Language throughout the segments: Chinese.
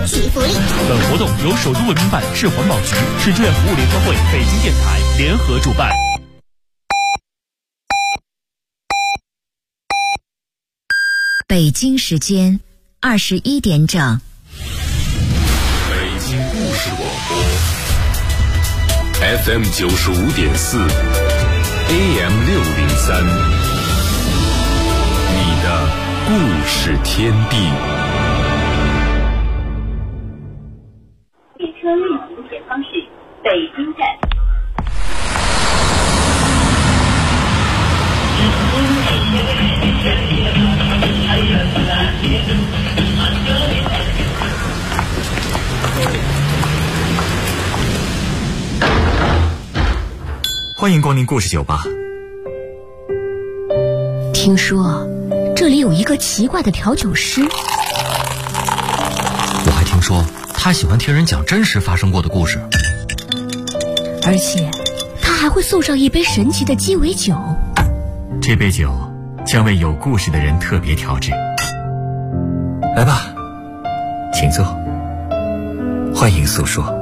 奇福利。 本活动由首都文明办、市环保局、市志愿服务联合会、北京电台联合主办。 北京时间21点整。 北京故事广播 FM 95.4 AM 603，你的故事天地。 列车运行前方是北京站。 欢迎光临故事酒吧。 听说这里有一个奇怪的调酒师， 我还听说他喜欢听人讲真实发生过的故事， 而且他还会送上一杯神奇的鸡尾酒。 这杯酒将为有故事的人特别调制。来吧，请坐，欢迎诉说，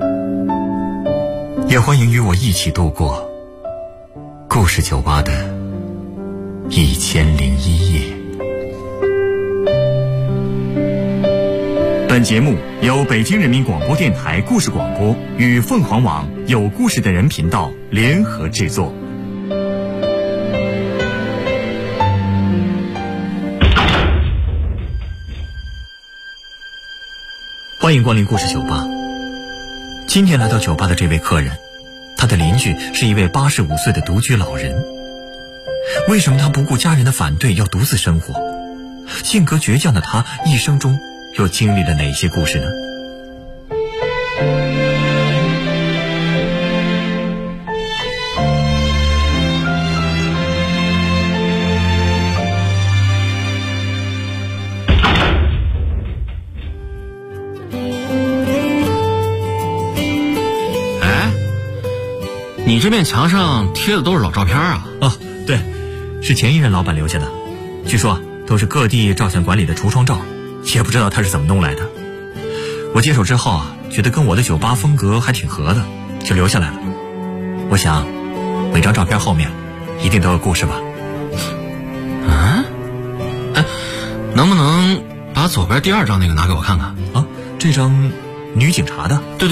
也欢迎与我一起度过故事酒吧的1001夜。本节目由北京人民广播电台故事广播与凤凰网有故事的人频道联合制作。欢迎光临故事酒吧。今天来到酒吧的这位客人，他的邻居是一位85岁的独居老人。为什么他不顾家人的反对要独自生活？性格倔强的他一生中又经历了哪些故事呢？ 你这面墙上贴的都是老照片啊？ 哦，对，是前一任老板留下的，据说都是各地照相馆里的橱窗照，也不知道他是怎么弄来的。我接手之后啊，觉得跟我的酒吧风格还挺合的，就留下来了。我想每张照片后面一定都有故事吧。 能不能把左边第2张那个拿给我看看啊？这张女警察的？ 对，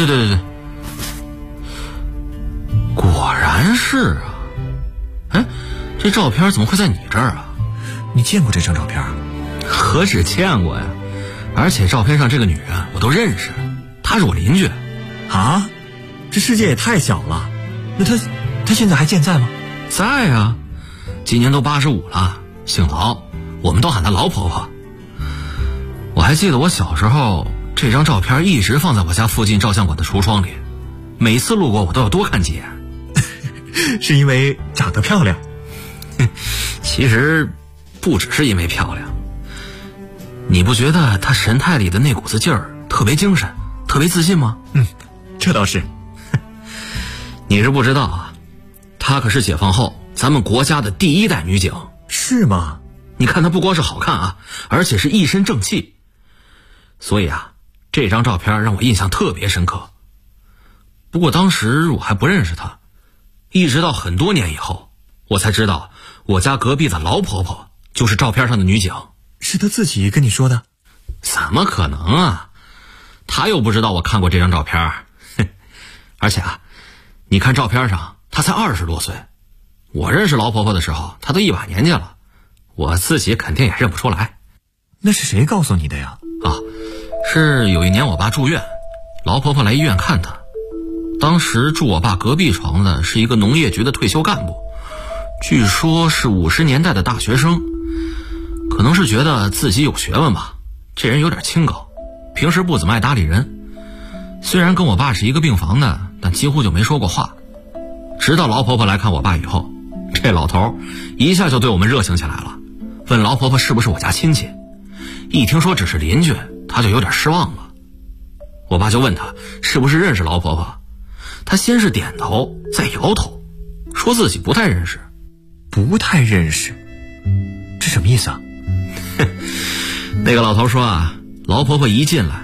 果然是啊。这照片怎么会在你这儿啊？ 你见过这张照片？ 何止见过呀，而且照片上这个女人我都认识，她是我邻居。 啊？这世界也太小了。那她现在还健在吗？ 在啊，今年都85了，姓劳，我们都喊她劳婆婆。我还记得我小时候，这张照片一直放在我家附近照相馆的橱窗里，每次路过我都要多看几眼。 是因为长得漂亮？ 其实不只是因为漂亮。你不觉得她神态里的那股子劲儿特别精神，特别自信吗？ 这倒是。 你是不知道啊，她可是解放后咱们国家的第1代女警。 是吗？ 你看她不光是好看啊，而且是一身正气。所以啊，这张照片让我印象特别深刻。不过当时我还不认识她，一直到很多年以后，我才知道我家隔壁的劳婆婆就是照片上的女警。 是她自己跟你说的？ 怎么可能啊，她又不知道我看过这张照片。而且啊，你看照片上她才20多岁，我认识劳婆婆的时候她都一把年纪了，我自己肯定也认不出来。 那是谁告诉你的呀？ 是有一年我爸住院，劳婆婆来医院看他。当时住我爸隔壁床的是一个农业局的退休干部，据说是50年代的大学生，可能是觉得自己有学问吧，这人有点清高，平时不怎么爱搭理人。虽然跟我爸是一个病房的，但几乎就没说过话。直到劳婆婆来看我爸以后，这老头一下就对我们热情起来了，问劳婆婆是不是我家亲戚。一听说只是邻居，他就有点失望了。我爸就问他是不是认识劳婆婆，他先是点头再摇头，说自己不太认识。 不太认识？这什么意思啊？ 那个老头说啊，劳婆婆一进来，他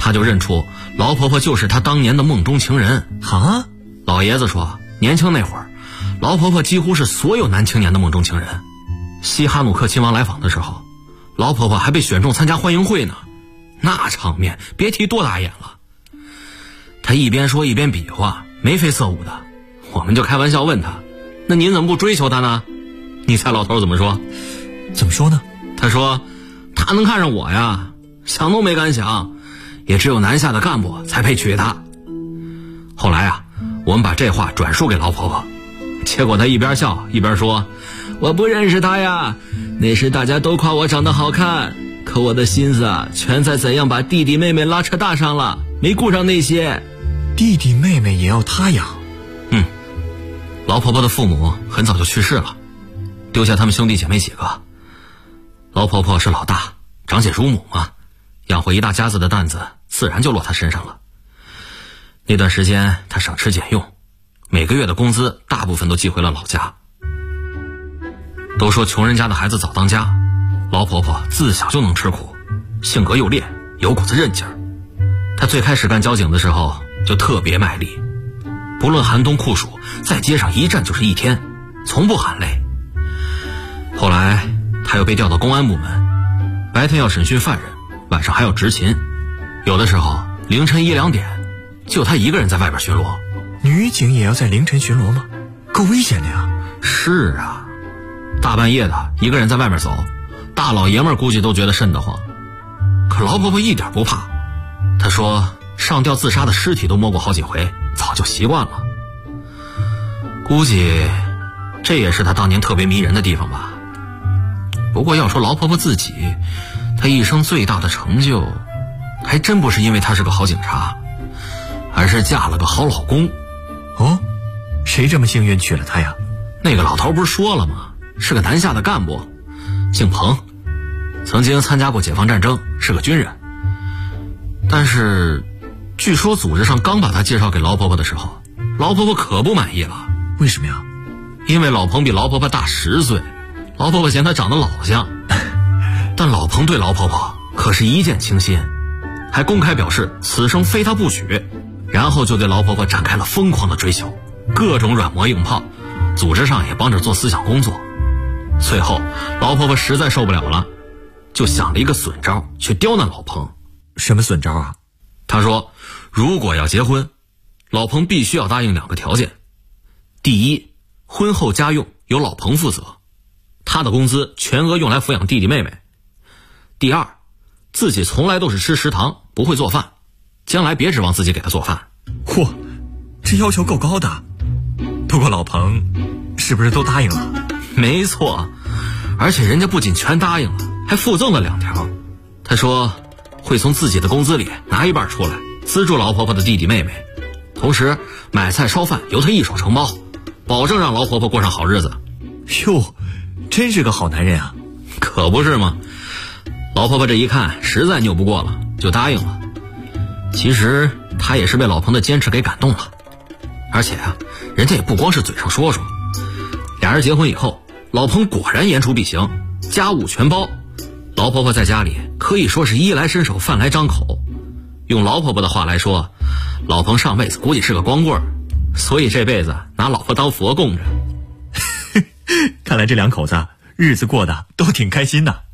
他就认出老婆婆就是他当年的梦中情人。 啊？ 老爷子说，年轻那会儿，老婆婆几乎是所有男青年的梦中情人。西哈努克亲王来访的时候，老婆婆还被选中参加欢迎会呢，那场面别提多打眼了。他一边说一边比划，眉飞色舞的。我们就开玩笑问他，那您怎么不追求她呢？你猜老头怎么说？ 怎么说呢？ 他说，他能看上我呀，想都没敢想，也只有南下的干部才配娶她。后来啊，我们把这话转述给老婆婆，结果她一边笑一边说，我不认识她呀，那时大家都夸我长得好看，可我的心思啊全在怎样把弟弟妹妹拉扯大上了，没顾上那些。 弟弟妹妹也要他养？ 老婆婆的父母很早就去世了，丢下他们兄弟姐妹几个。老婆婆是老大，长姐如母嘛，养活一大家子的担子自然就落她身上了。那段时间她省吃俭用，每个月的工资大部分都寄回了老家。都说穷人家的孩子早当家，老婆婆自小就能吃苦，性格又烈，有股子韧劲儿。她最开始干交警的时候就特别卖力，不论寒冬酷暑，在街上一站就是一天，从不喊累。后来他又被调到公安部门，白天要审讯犯人，晚上还要执勤，有的时候凌晨1、2点就他一个人在外边巡逻。 女警也要在凌晨巡逻吗？够危险的呀。 是啊，大半夜的一个人在外面走，大老爷们儿估计都觉得瘆得慌。可老婆婆一点不怕，她说上吊自杀的尸体都摸过好几回，早就习惯了。估计这也是她当年特别迷人的地方吧。不过要说老婆婆自己，她一生最大的成就还真不是因为她是个好警察，而是嫁了个好老公。 哦，谁这么幸运娶了她呀？ 那个老头不是说了吗，是个南下的干部，姓彭，曾经参加过解放战争，是个军人。但是据说组织上刚把他介绍给老婆婆的时候，老婆婆可不满意了。 为什么呀？ 因为老彭比老婆婆大10岁，老婆婆嫌他长得老像。但老彭对老婆婆可是一见倾心，还公开表示此生非她不娶，然后就对老婆婆展开了疯狂的追求，各种软磨硬泡，组织上也帮着做思想工作。最后老婆婆实在受不了了，就想了一个损招去刁难老彭。 什么损招啊？ 他说如果要结婚，老彭必须要答应2个条件。第一，婚后家用由老彭负责，他的工资全额用来抚养弟弟妹妹。第二，自己从来都是吃食堂，不会做饭，将来别指望自己给他做饭。 嚯，这要求够高的。不过老彭是不是都答应了？ 没错，而且人家不仅全答应了，还附赠了2条。他说会从自己的工资里拿一半出来资助老婆婆的弟弟妹妹，同时买菜烧饭由他一手承包，保证让老婆婆过上好日子。 哟，真是个好男人啊。 可不是吗？老婆婆这一看实在拗不过了，就答应了。其实她也是被老彭的坚持给感动了，而且啊，人家也不光是嘴上说说。俩人结婚以后，老彭果然言出必行，家务全包。老婆婆在家里可以说是衣来伸手饭来张口，用老婆婆的话来说，老彭上辈子估计是个光棍儿，所以这辈子拿老婆当佛供着。 看来这2口子日子过得都挺开心的。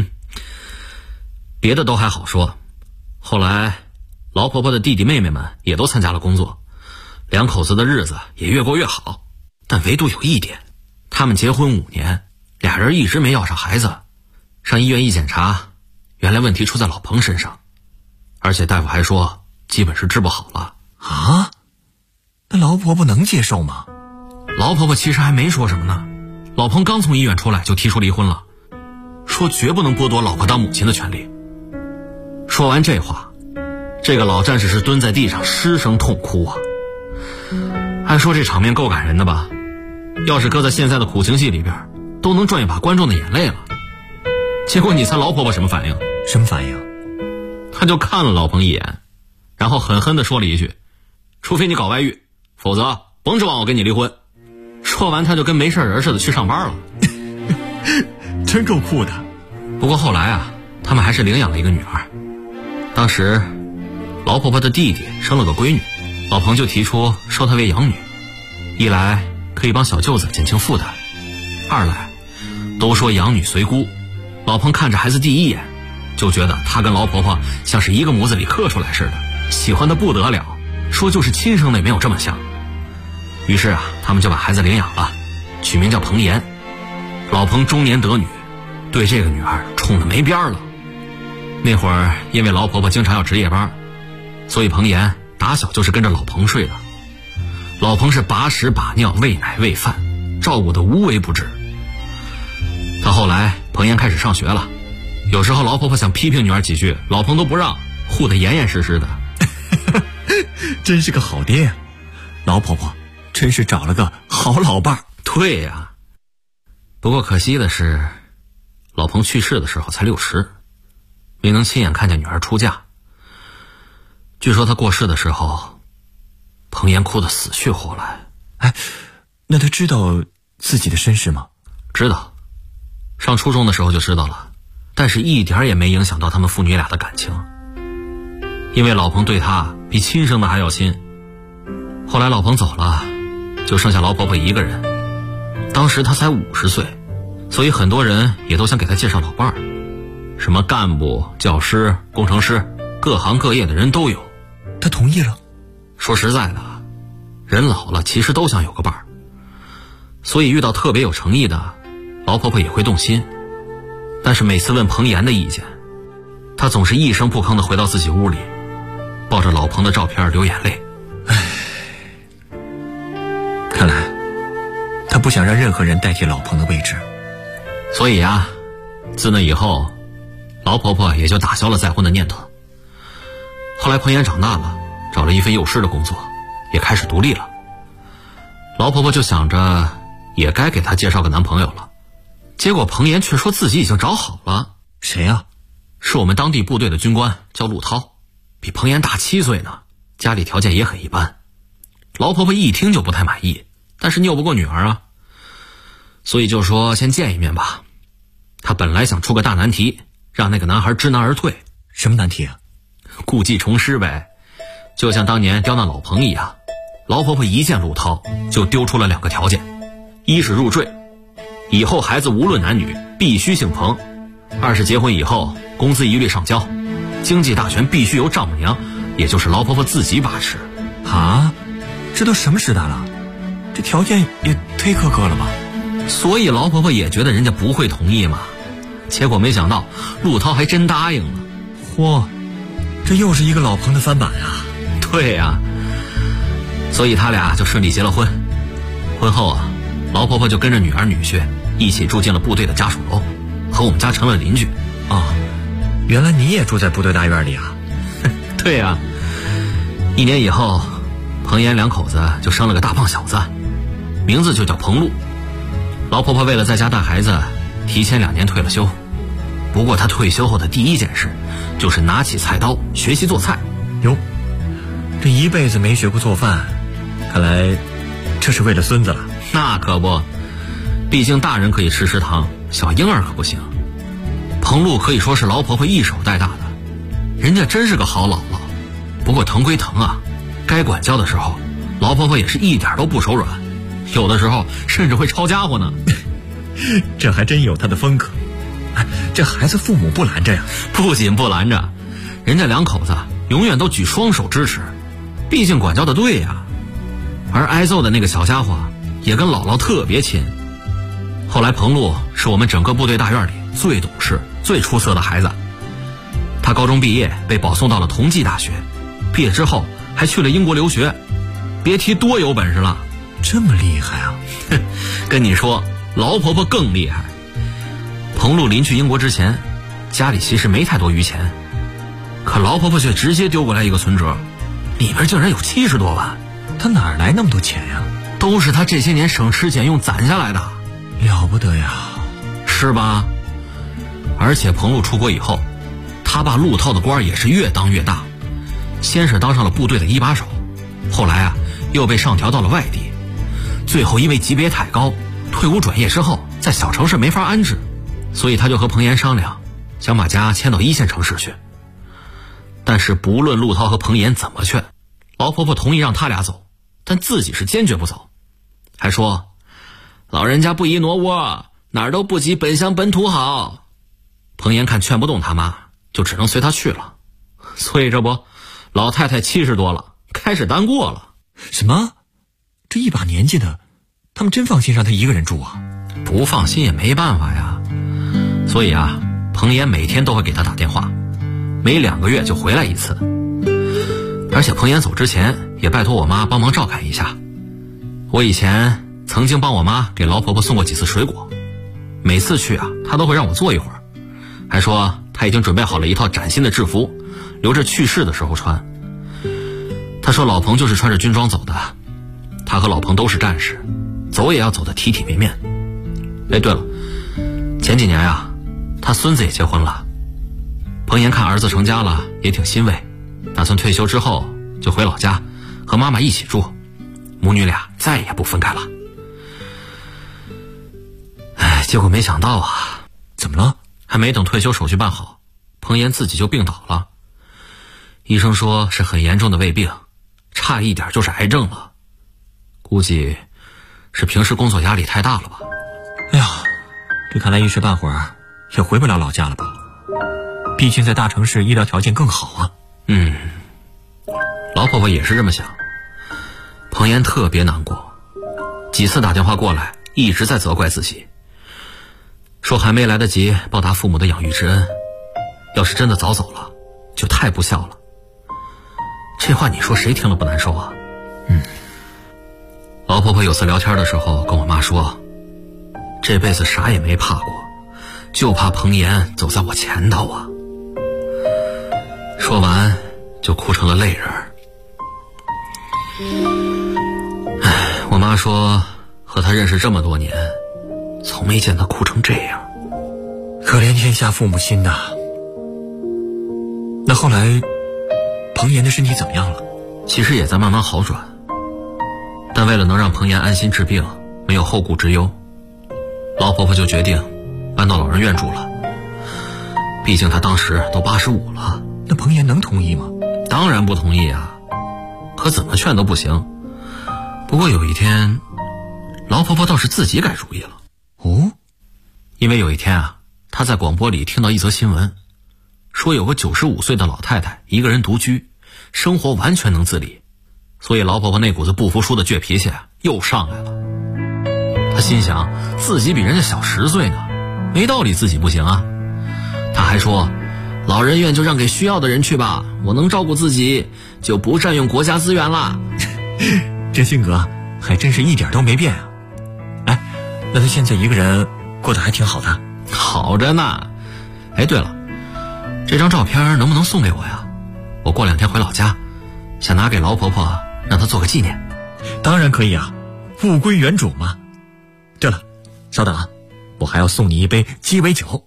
别的都还好说，后来老婆婆的弟弟妹妹们也都参加了工作，2口子的日子也越过越好。但唯独有一点，他们结婚5年，俩人一直没要上孩子。上医院一检查，原来问题出在老彭身上，而且大夫还说基本是治不好了。 啊？那老婆婆能接受吗？ 老婆婆其实还没说什么呢，老彭刚从医院出来就提出离婚了，说绝不能剥夺老婆当母亲的权利。说完这话，这个老战士是蹲在地上失声痛哭啊。按说这场面够感人的吧，要是搁在现在的苦情戏里边，都能赚一把观众的眼泪了。结果你猜老婆婆什么反应？ 什么反应？ 她就看了老彭一眼，然后狠狠地说了一句，除非你搞外遇，否则甭指望我跟你离婚。说完她就跟没事人似的去上班了。 真够酷的。 不过后来啊，他们还是领养了一个女儿。当时老婆婆的弟弟生了个闺女，老彭就提出收她为养女，一来可以帮小舅子减轻负担，二来都说养女随姑，老彭看着孩子第一眼就觉得她跟老婆婆像是一个模子里刻出来似的，喜欢的不得了，说就是亲生的也没有这么像。于是他们就把孩子领养了，取名叫彭妍。老彭中年得女，对这个女儿宠得没边了。那会儿因为老婆婆经常要值夜班，所以彭妍打小就是跟着老彭睡的。老彭是把屎把尿喂奶喂饭，照顾得无微不至。到后来彭妍开始上学了，有时候老婆婆想批评女儿几句，老彭都不让，护得严严实实的。 真是个好爹呀！老婆婆真是找了个好老伴儿。 对呀，不过可惜的是，老彭去世的时候才60，没能亲眼看见女儿出嫁。据说他过世的时候，彭妍哭得死去活来。 哎，那他知道自己的身世吗？ 知道，上初中的时候就知道了，但是一点也没影响到他们父女俩的感情。因为老彭对他比亲生的还要亲。后来老彭走了，就剩下老婆婆一个人。当时她才50岁，所以很多人也都想给她介绍老伴儿，什么干部、教师、工程师，各行各业的人都有。 她同意了。 说实在的，人老了其实都想有个伴儿，所以遇到特别有诚意的，老婆婆也会动心。但是每次问彭妍的意见，她总是一声不吭地回到自己屋里，抱着老彭的照片流眼泪。 看来他不想让任何人代替老彭的位置。 所以啊，自那以后，老婆婆也就打消了再婚的念头。后来彭妍长大了，找了一份幼师的工作，也开始独立了。老婆婆就想着也该给她介绍个男朋友了，结果彭妍却说自己已经找好了。 谁啊？ 是我们当地部队的军官，叫陆涛，比彭妍大7岁呢，家里条件也很一般。老婆婆一听就不太满意，但是拗不过女儿啊，所以就说先见一面吧。她本来想出个大难题，让那个男孩知难而退。 什么难题啊？ 故技重施呗，就像当年刁难老彭一样。老婆婆一见陆涛就丢出了2个条件，一是入赘，以后孩子无论男女必须姓彭；二是结婚以后工资一律上交，经济大权必须由丈母娘，也就是老婆婆自己把持。 啊，这都什么时代了，这条件也忒苛刻了吧？ 所以老婆婆也觉得人家不会同意嘛，结果没想到陆涛还真答应了。 嚯，这又是一个老彭的翻版啊！ 对呀，所以他俩就顺利结了婚。婚后啊，老婆婆就跟着女儿女婿一起住进了部队的家属楼，和我们家成了邻居。 哦，原来你也住在部队大院里啊？ 对呀，1年以后，彭妍2口子就生了个大胖小子，名字就叫彭路。老婆婆为了在家带孩子，提前2年退了休。不过她退休后的第一件事，就是拿起菜刀学习做菜。 哟，这一辈子没学过做饭，看来这是为了孙子了。 那可不，毕竟大人可以吃食堂，小婴儿可不行。彭路可以说是老婆婆一手带大的，人家真是个好姥姥。不过疼归疼啊，该管教的时候，老婆婆也是一点都不手软，有的时候甚至会抄家伙呢。 这还真有她的风格。哎，这孩子父母不拦着呀？ 不仅不拦着，人家2口子永远都举双手支持，毕竟管教的对呀。而挨揍的那个小家伙也跟姥姥特别亲。后来彭路是我们整个部队大院里最懂事最出色的孩子，他高中毕业被保送到了同济大学，毕业之后还去了英国留学，别提多有本事了。 这么厉害啊？ 跟你说，老婆婆更厉害。彭路临去英国之前，家里其实没太多余钱，可老婆婆却直接丢过来一个存折，里边竟然有70多万。 她哪来那么多钱呀？ 都是她这些年省吃俭用攒下来的。 了不得呀， 是吧？而且彭路出国以后，他爸陆涛的官也是越当越大，先是当上了部队的一把手，后来啊又被上调到了外地，最后因为级别太高，退伍转业之后在小城市没法安置，所以他就和彭妍商量，想把家迁到1线城市去。 但是不论陆涛和彭岩怎么劝，老婆婆同意让他俩走，但自己是坚决不走，还说老人家不宜挪窝，哪儿都不及本乡本土好。彭岩看劝不动他妈，就只能随他去了。所以这不，老太太70多了，开始单过了。 什么？这一把年纪的，他们真放心让他一个人住啊？ 不放心也没办法呀。所以啊，彭岩每天都会给他打电话，每2个月就回来一次。而且彭岩走之前也拜托我妈帮忙照看一下。我以前曾经帮我妈给老婆婆送过几次水果，每次去啊，她都会让我坐一会儿，还说她已经准备好了一套崭新的制服，留着去世的时候穿。她说老彭就是穿着军装走的，他和老彭都是战士，走也要走得体体面面。哎，对了，前几年啊，他孙子也结婚了。彭岩看儿子成家了，也挺欣慰，打算退休之后就回老家和妈妈一起住，母女俩再也不分开了。哎，结果没想到啊。 怎么了？ 还没等退休手续办好，彭岩自己就病倒了。医生说是很严重的胃病，差一点就是癌症了。估计是平时工作压力太大了吧。 哎呀，这看来一时半会儿也回不了老家了吧？毕竟在大城市医疗条件更好啊。 老婆婆也是这么想。彭岩特别难过，几次打电话过来，一直在责怪自己，说还没来得及报答父母的养育之恩，要是真的早走了，就太不孝了。这话你说谁听了不难受啊？老婆婆有次聊天的时候跟我妈说，这辈子啥也没怕过，就怕彭岩走在我前头啊。说完就哭成了泪人。我妈说和他认识这么多年，从没见他哭成这样。 可怜天下父母心呐。那后来彭岩的身体怎么样了？ 其实也在慢慢好转，但为了能让彭岩安心治病，没有后顾之忧，老婆婆就决定搬到老人院住了。毕竟他当时都85了。 那彭岩能同意吗？ 当然不同意啊，可怎么劝都不行。不过有一天，老婆婆倒是自己改主意了。 哦？ 因为有一天啊，她在广播里听到一则新闻，说有个95岁的老太太一个人独居，生活完全能自理，所以老婆婆那股子不服输的倔脾气又上来了。她心想自己比人家小10岁呢，没道理自己不行啊。她还说老人院就让给需要的人去吧，我能照顾自己，就不占用国家资源啦。 这性格还真是一点都没变啊。哎，那他现在一个人过得还挺好的？ 好着呢。哎，对了，这张照片能不能送给我呀？我过2天回老家，想拿给老婆婆让她做个纪念。 当然可以啊，物归原主嘛。对了，稍等啊，我还要送你一杯鸡尾酒。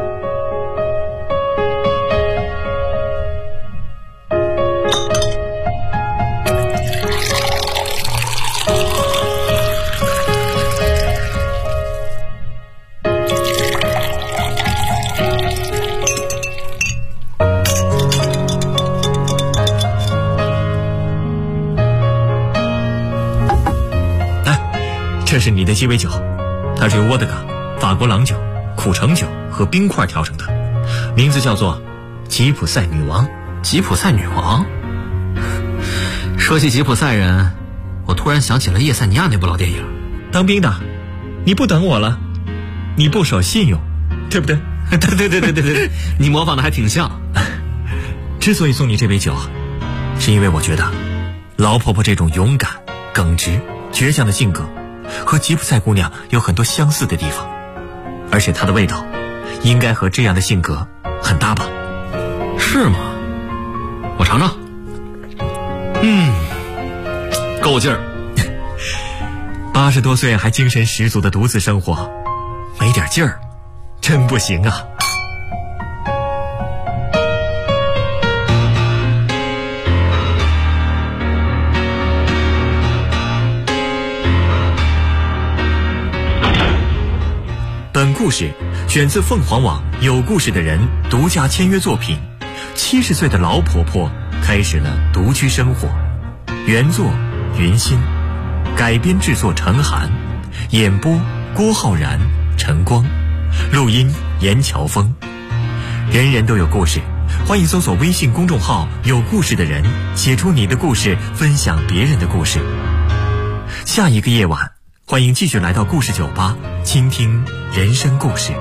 这是你的鸡尾酒，它是由沃德嘎、法国郎酒、苦橙酒和冰块调成的，名字叫做吉普赛女王。 吉普赛女王？说起吉普赛人，我突然想起了叶塞尼亚那部老电影。 当兵的，你不等我了，你不守信用，对不对？ 对，你模仿的还挺像。 之所以送你这杯酒，是因为我觉得老婆婆这种勇敢、耿直、倔强的性格和吉普赛姑娘有很多相似的地方，而且她的味道应该和这样的性格很搭吧？ 是吗？我尝尝。够劲儿。 80多岁还精神十足的独自生活，没点劲儿真不行啊。本故事选自凤凰网有故事的人独家签约作品， 70岁的老婆婆开始了独居生活。原作云馨，改编制作陈寒，演播郭浩然、陈光，录音严乔峰。人人都有故事，欢迎搜索微信公众号有故事的人，写出你的故事，分享别人的故事。下一个夜晚，欢迎继续来到故事酒吧，倾听人生故事。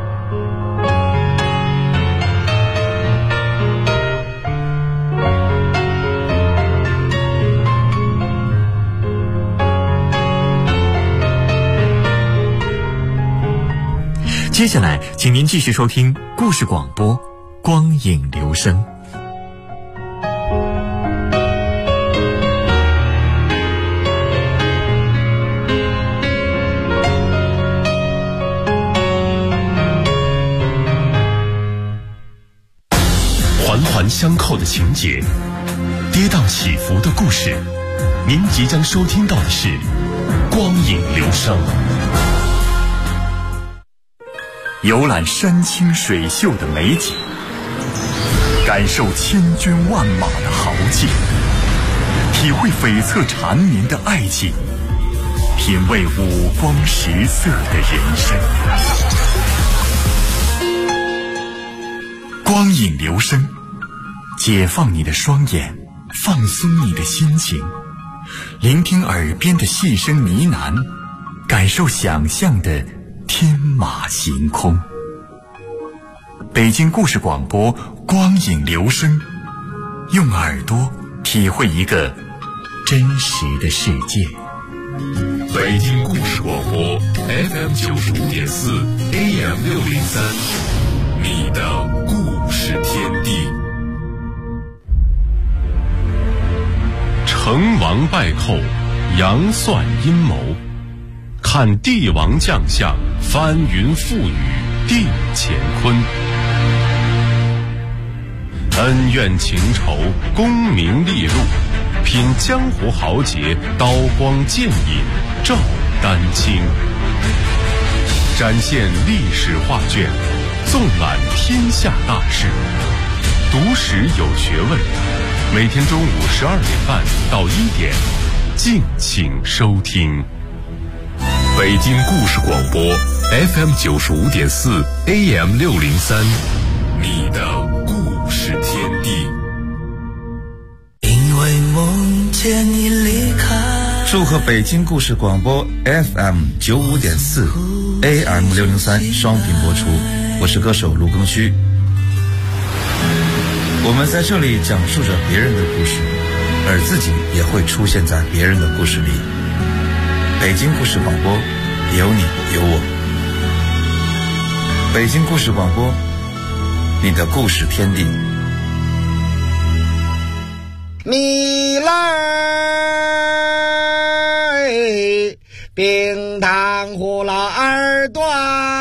接下来请您继续收听故事广播《光影留声》。 环环相扣的情节，跌宕起伏的故事，您即将收听到的是《光影留声》。 游览山清水秀的美景，感受千军万马的豪劲，体会悱恻缠绵的爱情，品味五光十色的人生。光影留声，解放你的双眼，放松你的心情，聆听耳边的细声呢喃，感受想象的天马行空。北京故事广播光影留声，用耳朵体会一个真实的世界。 北京故事广播 FM 95.4 AM 603，你的故事天地。成王败寇，杨算阴谋，看帝王将相，翻云覆雨定乾坤。恩怨情仇，功名利禄，品江湖豪杰，刀光剑影照丹青。展现历史画卷，纵览天下大事，读史有学问。每天中午12点半到1点，敬请收听。北京故事广播 FM 95.4 AM 603，你的故事天地。 因为梦见你离开。祝贺北京故事广播 FM 95.4 AM 603双频播出，我是歌手卢庚戌。我们在这里讲述着别人的故事，而自己也会出现在别人的故事里。北京故事广播，有你有我。北京故事广播，你的故事天地。 米来冰糖葫芦耳朵，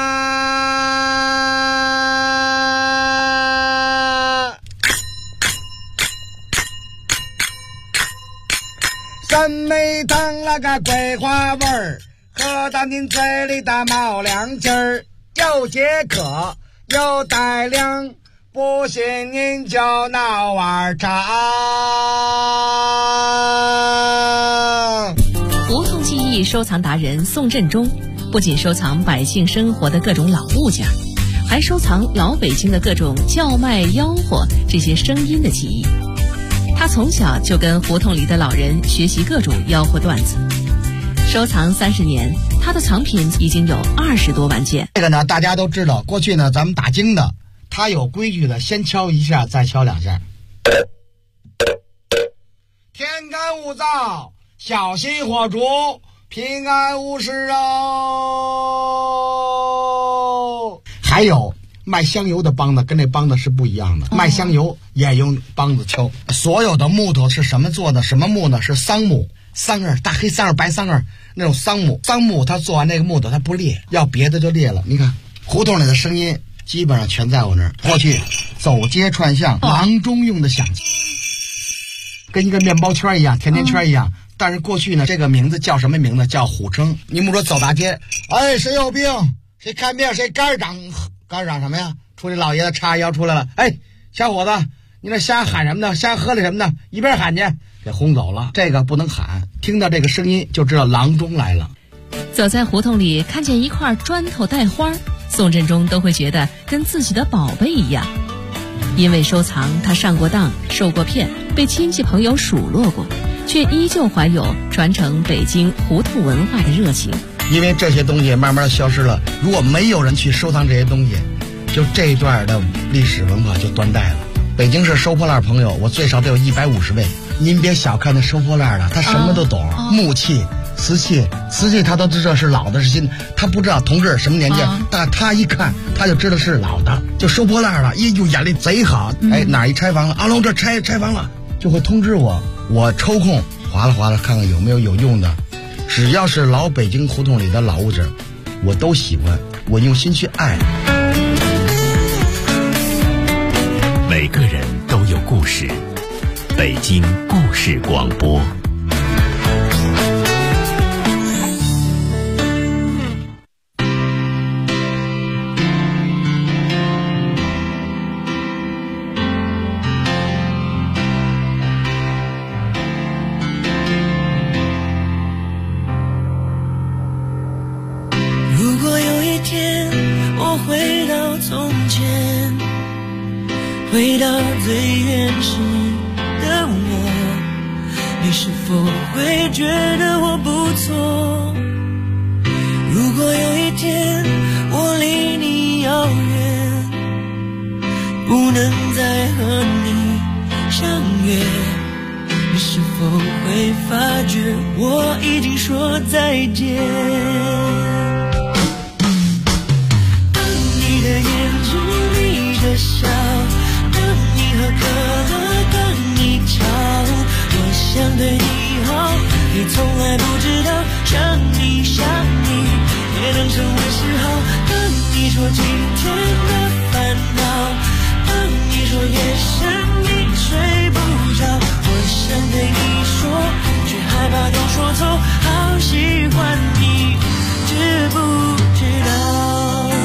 三梅糖那个桂花味儿，喝到您嘴里的冒凉劲儿，又解渴又带凉，不信您就闹碗茶。 胡同记忆收藏达人宋振中不仅收藏百姓生活的各种老物件，还收藏老北京的各种叫卖吆喝这些声音的记忆。他从小就跟胡同里的老人学习各种吆喝段子，收藏30年，他的藏品已经有20多万件。 这个呢，大家都知道，过去呢咱们打更的，他有规矩的，先敲一下，再敲2下。天干物燥，小心火烛，平安无事哦。还有卖香油的梆子跟那梆子是不一样的，卖香油也用梆子敲。所有的木头是什么做的？什么木呢？是桑木，桑叶，大黑桑叶、白桑叶那种桑木。桑木它做完那个木头它不裂，要别的就裂了。你看胡同里的声音基本上全在我那儿。过去走街串巷，郎中用的响器，跟一个面包圈一样，甜甜圈一样。但是过去呢，这个名字叫什么名字？叫虎称。你们说走大街，哎，谁有病？谁看病？谁肝长什么呀？出去老爷子叉腰出来了，哎，小伙子， 你那瞎喊什么呢？瞎喝了什么呢？一边喊去，给轰走了。这个不能喊，听到这个声音就知道郎中来了。 走在胡同里，看见一块砖头带花，宋振中都会觉得跟自己的宝贝一样。因为收藏，他上过当，受过骗，被亲戚朋友数落过，却依旧怀有传承北京胡同文化的热情。 因为这些东西慢慢的消失了，如果没有人去收藏这些东西，就这一段的历史文化就断代了。北京市收破烂朋友，我最少得有150位。您别小看那收破烂的，他什么都懂，木器、瓷器他都知道是老的是新的，他不知道同志什么年纪，但他一看他就知道是老的，就收破烂了，就眼力贼好。哪一拆房了，阿龙这拆房了，就会通知我，我抽空划拉看看有没有用的。只要是老北京胡同里的老物质，我都喜欢，我用心去爱。 每个人都有故事，北京故事广播。 如果有一天我回到从前，回到最原始的我，你是否会觉得我不错？如果有一天我离你遥远，不能再和你相约，你是否会发觉我已经说再见？当你的眼睛眯着笑，喝可乐等你吵，我想对你好，你从来不知道，想你也能成为嗜好。当你说今天的烦恼，当你说夜深你睡不着，我想对你说，却害怕都说错，好喜欢你，知不知道？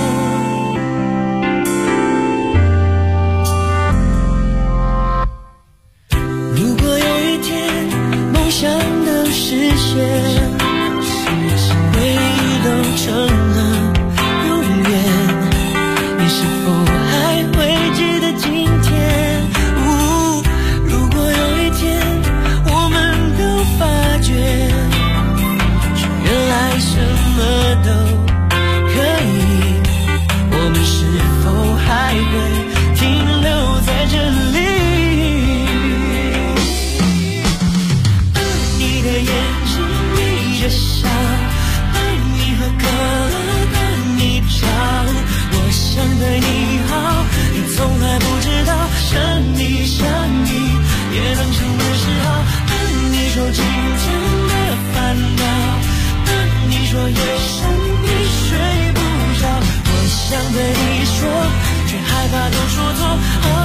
想都实现，回忆都成了永远，你是否还会记得今天？如果有一天我们都发觉，原来什么都可以，我们是否还会停留在这里？笑，当你喝可乐，当你吵，我想对你好，你从来不知道，想你也能成为嗜好。当你说今天的烦恼，当你说夜深你睡不着，我想对你说，却害怕都说错。